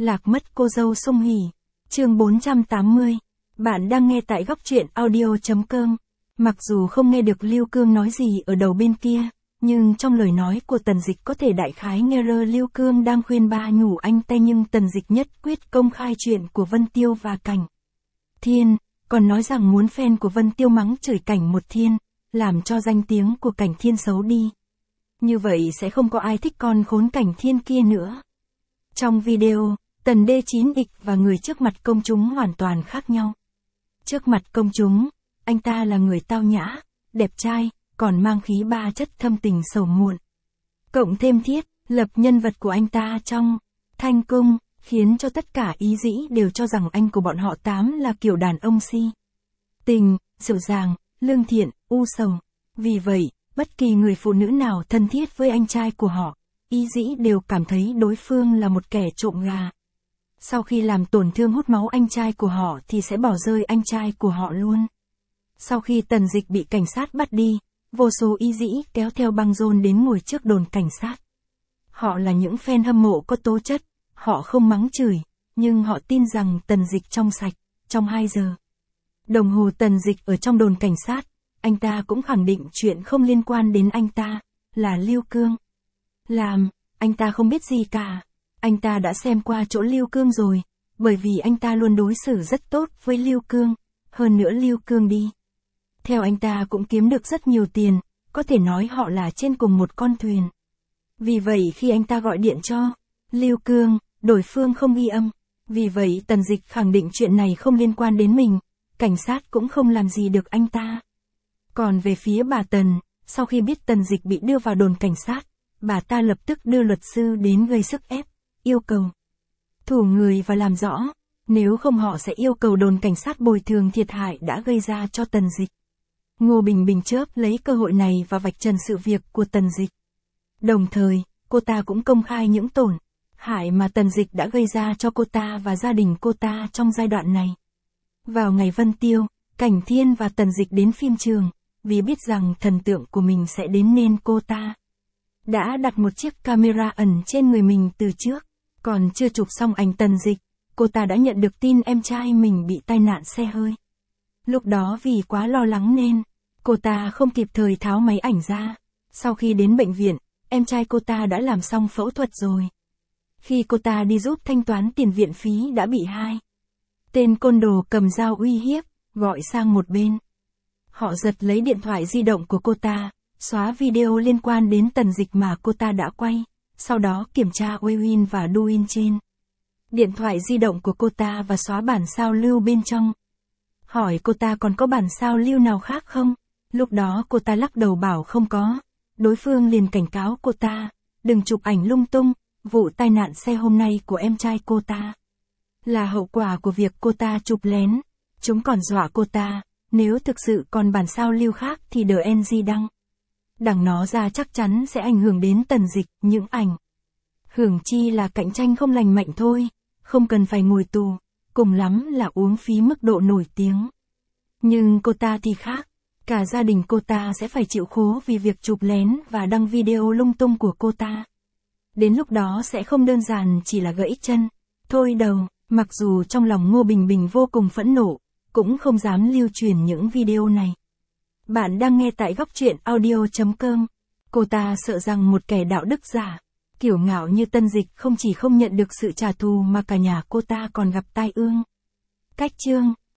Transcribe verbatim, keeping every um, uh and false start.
Lạc mất cô dâu Sung Hỉ. Chương bốn trăm tám mươi. Bạn đang nghe tại góc truyện audio chấm com. Mặc dù không nghe được Lưu Cương nói gì ở đầu bên kia, nhưng trong lời nói của Tần Dịch có thể đại khái nghe rơ Lưu Cương đang khuyên ba nhủ anh ta, nhưng Tần Dịch nhất quyết công khai chuyện của Vân Tiêu và Cảnh Thiên, còn nói rằng muốn fan của Vân Tiêu mắng chửi Cảnh một Thiên, làm cho danh tiếng của Cảnh Thiên xấu đi. Như vậy sẽ không có ai thích con khốn Cảnh Thiên kia nữa. Trong video, Tần đê chín x và người trước mặt công chúng hoàn toàn khác nhau. Trước mặt công chúng, anh ta là người tao nhã, đẹp trai, còn mang khí ba chất thâm tình sầu muộn. Cộng thêm thiết lập nhân vật của anh ta trong Thanh Cung, khiến cho tất cả ý dĩ đều cho rằng anh của bọn họ tám là kiểu đàn ông si tình, dịu dàng, lương thiện, u sầu. Vì vậy, bất kỳ người phụ nữ nào thân thiết với anh trai của họ, ý dĩ đều cảm thấy đối phương là một kẻ trộm gà. Sau khi làm tổn thương hút máu anh trai của họ thì sẽ bỏ rơi anh trai của họ luôn. Sau khi Tần Dịch bị cảnh sát bắt đi, vô số ý dĩ kéo theo băng rôn đến ngồi trước đồn cảnh sát. Họ là những fan hâm mộ có tố chất, họ không mắng chửi, nhưng họ tin rằng Tần Dịch trong sạch. Trong hai giờ đồng hồ Tần Dịch ở trong đồn cảnh sát, anh ta cũng khẳng định chuyện không liên quan đến anh ta, là Lưu Cương làm. Anh ta không biết gì cả. Anh ta đã xem qua chỗ Lưu Cương rồi, bởi vì anh ta luôn đối xử rất tốt với Lưu Cương. Hơn nữa Lưu Cương đi theo anh ta cũng kiếm được rất nhiều tiền, có thể nói họ là trên cùng một con thuyền. Vì vậy khi anh ta gọi điện cho Lưu Cương, đối phương không ghi âm. Vì vậy Tần Dịch khẳng định chuyện này không liên quan đến mình, cảnh sát cũng không làm gì được anh ta. Còn về phía bà Tần, sau khi biết Tần Dịch bị đưa vào đồn cảnh sát, bà ta lập tức đưa luật sư đến gây sức ép, yêu cầu thủ người và làm rõ, nếu không họ sẽ yêu cầu đồn cảnh sát bồi thường thiệt hại đã gây ra cho Tần Dịch. Ngô Bình Bình chớp lấy cơ hội này và vạch trần sự việc của Tần Dịch. Đồng thời, cô ta cũng công khai những tổn hại mà Tần Dịch đã gây ra cho cô ta và gia đình cô ta trong giai đoạn này. Vào ngày Vân Tiêu, Cảnh Thiên và Tần Dịch đến phim trường, vì biết rằng thần tượng của mình sẽ đến nên cô ta đã đặt một chiếc camera ẩn trên người mình từ trước. Còn chưa chụp xong ảnh Tần Dịch, cô ta đã nhận được tin em trai mình bị tai nạn xe hơi. Lúc đó vì quá lo lắng nên cô ta không kịp thời tháo máy ảnh ra. Sau khi đến bệnh viện, em trai cô ta đã làm xong phẫu thuật rồi. Khi cô ta đi giúp thanh toán tiền viện phí đã bị hai tên côn đồ cầm dao uy hiếp, gọi sang một bên. Họ giật lấy điện thoại di động của cô ta, xóa video liên quan đến Tần Dịch mà cô ta đã quay, sau đó kiểm tra Win và Duin trên điện thoại di động của cô ta và xóa bản sao lưu bên trong. Hỏi cô ta còn có bản sao lưu nào khác không? Lúc đó cô ta lắc đầu bảo không có. Đối phương liền cảnh cáo cô ta, đừng chụp ảnh lung tung, vụ tai nạn xe hôm nay của em trai cô ta là hậu quả của việc cô ta chụp lén. Chúng còn dọa cô ta, nếu thực sự còn bản sao lưu khác thì đờ en giê đăng đằng nó ra chắc chắn sẽ ảnh hưởng đến Tần Dịch. Những ảnh hưởng chi là cạnh tranh không lành mạnh thôi, không cần phải ngồi tù, cùng lắm là uống phí mức độ nổi tiếng. Nhưng cô ta thì khác, cả gia đình cô ta sẽ phải chịu khổ vì việc chụp lén và đăng video lung tung của cô ta. Đến lúc đó sẽ không đơn giản chỉ là gãy chân thôi đâu. Mặc dù trong lòng Ngô Bình Bình vô cùng phẫn nộ, cũng không dám lưu truyền những video này. Bạn đang nghe tại góc truyện audio chấm com. Cô ta sợ rằng một kẻ đạo đức giả, kiêu ngạo như Tần Dịch không chỉ không nhận được sự trả thù mà cả nhà cô ta còn gặp tai ương. Cách chương